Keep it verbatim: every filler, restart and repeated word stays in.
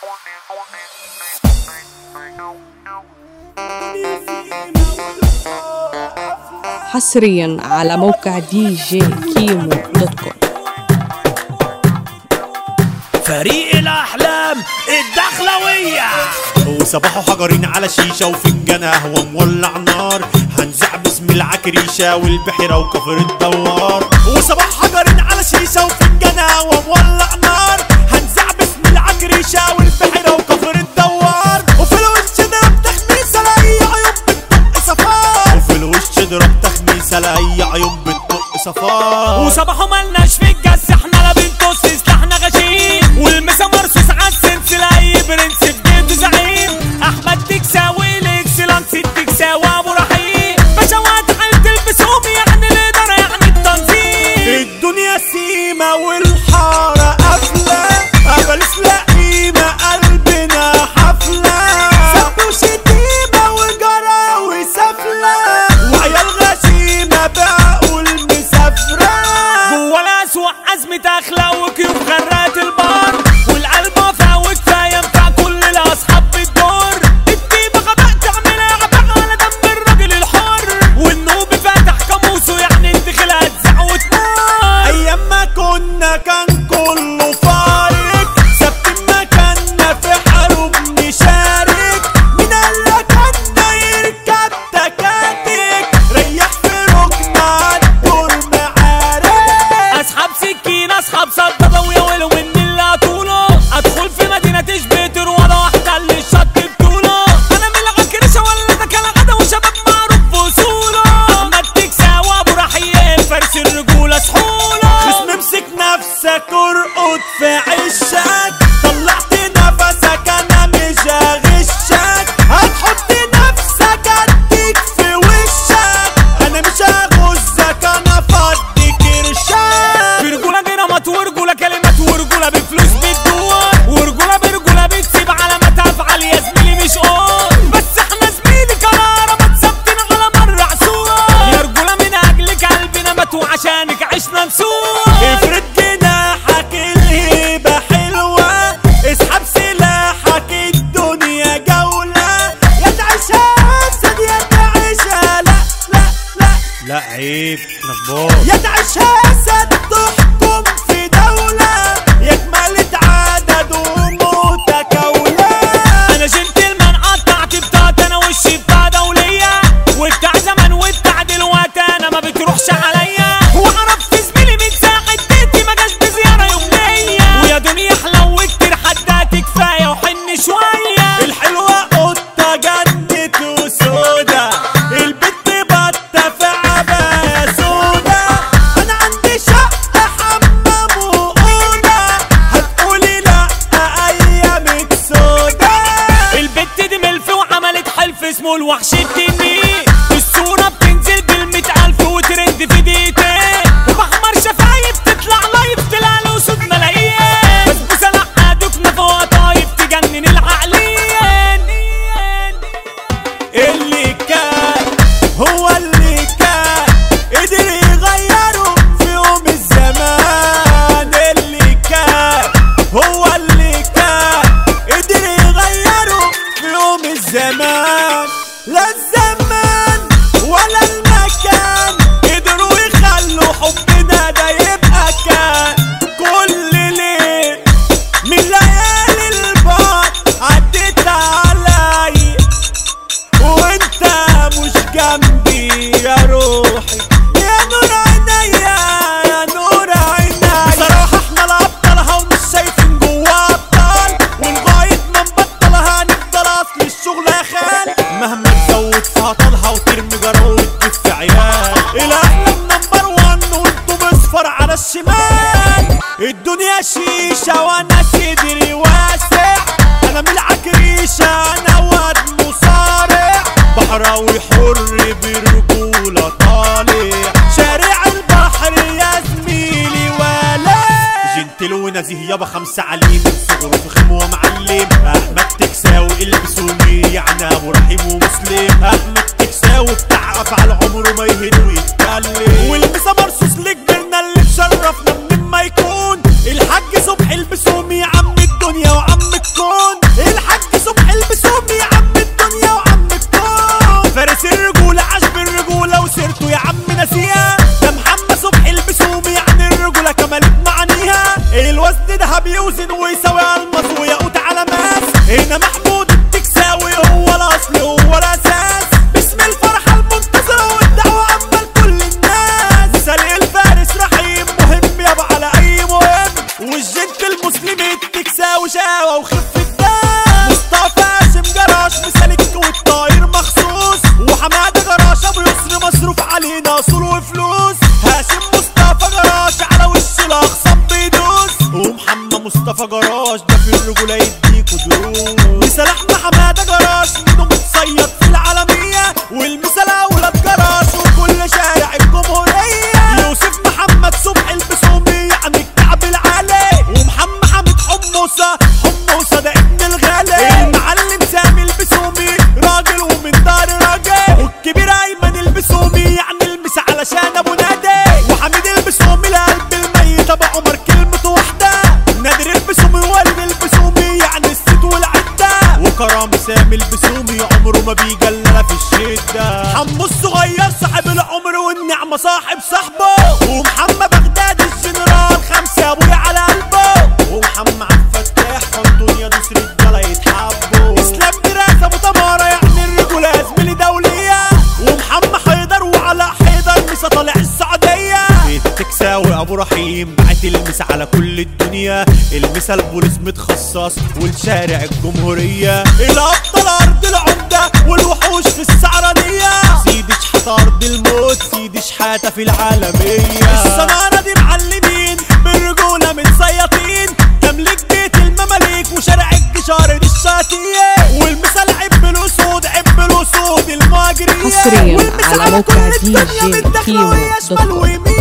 حصريا على موقع دي جي كيمو دوت كوم. فريق الأحلام الدخلوية وصباحه حجرين على شيشة وفنجان قهوة مولع نار، هنزع باسم العكريشة والبحيرة وكفر الدوار. وصباح حجرين على شيشة وفنجان قهوة مولع نار، هنزع باسم العكريشة والبحيرة وكفر الدوار. وفي الوش ضرب تخميسة لأي عيون بتطق صفار، وفي الوش ضرب تخميسة لأي عيون بتطق صفار. وصباحه ملناش في الجس، احنا لا بنطص سلاحنا غشيم، والمسا مرصوص عالسنس لأي برنس في جيته زعيم. أحمد تكساوي الإكسلانس التكساوي أبو رحيم، بشوات حيل تلبسهم يعني الإدارة يعني التنظيم. الدنيا سيمة والحارة قافلة، قبلس لقيمة قلبنا حفلة، سب وشتيمة وجراوي سفلة، وعيال غشيمة بقوا المسافرة. جوا الأسوأ أزمة أخلاق وكيوب غرات البار، والقلب فاوت كفاية ينفع كل الأصحاب بالدور. الديبة غباء تعملها غباء على دم الراجل الحر، والنوبي فاتح قاموسه يعني الدخل هتزع وتموت. أيام ما كنا كان كله فارق، ثابتين مكاننا في حروب نشارك. مين قالك عنا يركب تكاتك، ريح في ركن عالدور معارك. أصحاب سكين أصحاب صدادة ويا من اللي هطوله، أدخل في مدينة تشبه تروادة واحدة اللي الشط بطوله. أنا من العكرشة ولا ده كان غدا وشباب معروف بوصوله. أحمد تكساوي أبو رحيم فارس الرجولة سحوله. خصم امسك نفسك ارقد في عشك، طلعت نفسك انا مش هغشك، هتحط نفسك اديك في وشك، انا مش هغزك انا فضي كرشك. في رجولة جرامات ورجولة كلمات ورجولة بفلوس بتدور، ورجولة برجولة بتسيب علامات افعال يا زميلي مش قول. بس احنا زميلي كرارة متثبتين على مر عصور، يا رجولة من اجلك قلبنا مات وعشانك عشنا نسور. افرد جناحك الهيبة حلوة، اسحب سلاحك الدنيا جولة، يا تعيشها اسد يا تعيشها لا لا لا لا عيب نكبار، يا تعيشها اسد تحكم في دولة، يا كمالة عدد ومتكولة. انا جنتلمان قطعت بتاعت انا وشي بتاع دولية، وبتاع زمان وبتاع دلوقتي انا ما بتروحش عليا. وعرفت زميلي من ساعة بيتي ما جاش بزيارة يومية، ويا دنيا حلو كتير حداتي كفاية وحن شوية. الحلوة قطة جنت وسودا، البت بطة في عباية سودا، أنا عندي شقة حمام وأوضة، هتقولي لأ أيامك سودا. البت دي ملف وعملت حلف اسمه الوحش التنين، الصورة بتنزل بالمئة ألف وترند في دقيقتين، وبحمر شفايف تطلع لايف تلاقي الأسود ملايين، بسبوسة لقادوك نفوها طايف تجنن العقلين. اللي كان هو اللي كان قدر يغيره في يوم الزمان، اللي كان هو اللي كان قدر يغيره في يوم الزمان. لا الزمان ولا المكان قدروا يخلوا حبنا ده يبقى كان. كل ليل من ليالي البعد عديت علي وانت مش جنبي يا روحي، يا نور عينيا يا نور عينيا. بصراحة احنا الابطالها ومش شايفين جوا ابطال، ولغاية ما نبطلها هنفضل اصل الشغل يا خال. مهما تزود فيها طالها وترمي جرا وتجيب في عيال، الاحلام نمبر وان وانتو مصفر على الشمال. الدنيا شيشة وانا صدري واسع، انا من العكريشة انا واد مصارع، بحراوي حر برجولة طالع، شارع البحر يا زميلي ولا جنتل ونزيه يابا خمسة عليم، من صغره فخم ومعلم. احمد تكساوي البسوني يعني ابو رحيم ومسلم، احمد تكساوي بتعرف على عمره ما يهن ويتكلم، والمسا مرصوص لكبرنا اللي تشرفنا من ما يكون. الحاج صبحي البسومي عم الدنيا وعم الكون، شقاوة وخفة دم. مصطفى قاسم جراش مثالك والطاير مخصوص، وحمادة جراش ابو يسر مصروف علينا اصول وفلوس. هاشم مصطفى جراش على وش الاخصام بيدوس، ومحمد مصطفى جراش ده في الرجولة يديكوا دروس. مثال احمد حمادة جراش منه متصيد في العالمية، والمثال اولاد جراش وكل شارع الجمهورية. يوسف محمد صبحي البسومي يعني الكعب العالي، ومحمد حامد حموسة حموسة ده ابن الغالي. المعلم سامي البسومي راجل ومن دار راجل، والكبير ايمن البسومي يعني المس علشان ابو نادي. وحميد البسومي لقلب الميت ابو عمر كلمته واحدة. نادر البسومي والد البسومي يعني الست والعدة. وكرام سامي البسومي عمره ما بيجلى في الشدة. حمو الصغير صاحب العمر والنعمة صاحب صاحبه، ومحمد بغداد الجنرال خمسة ابويا على قلبه. ومحمد عبد الفتاح فانتونيا دوس رجالة يتحبوا. اسلام دراسة ابو تمارة يعني الرجولة زميلي دولية. ومحمد حيدر وعلى حيدر مسا طالع السعودية. التكساوي ابو رحيم بعت المسا على كل الدنيا. المسا البوليس متخصص والشارع الجمهورية. الابطال ارض العمدة والوحوش في السعرانية. سيدي شحاتة ارض الموت، سيدي شحاتة في العالمية. السنارة دي معلمين بالرجولة متسيطين، تملك بيت المماليك وشارع الجشار دي الشاتية. والمثال عب الاسود عب الاسود المهاجرية. حصريا على موقع دي جي كيمو دوت كوم.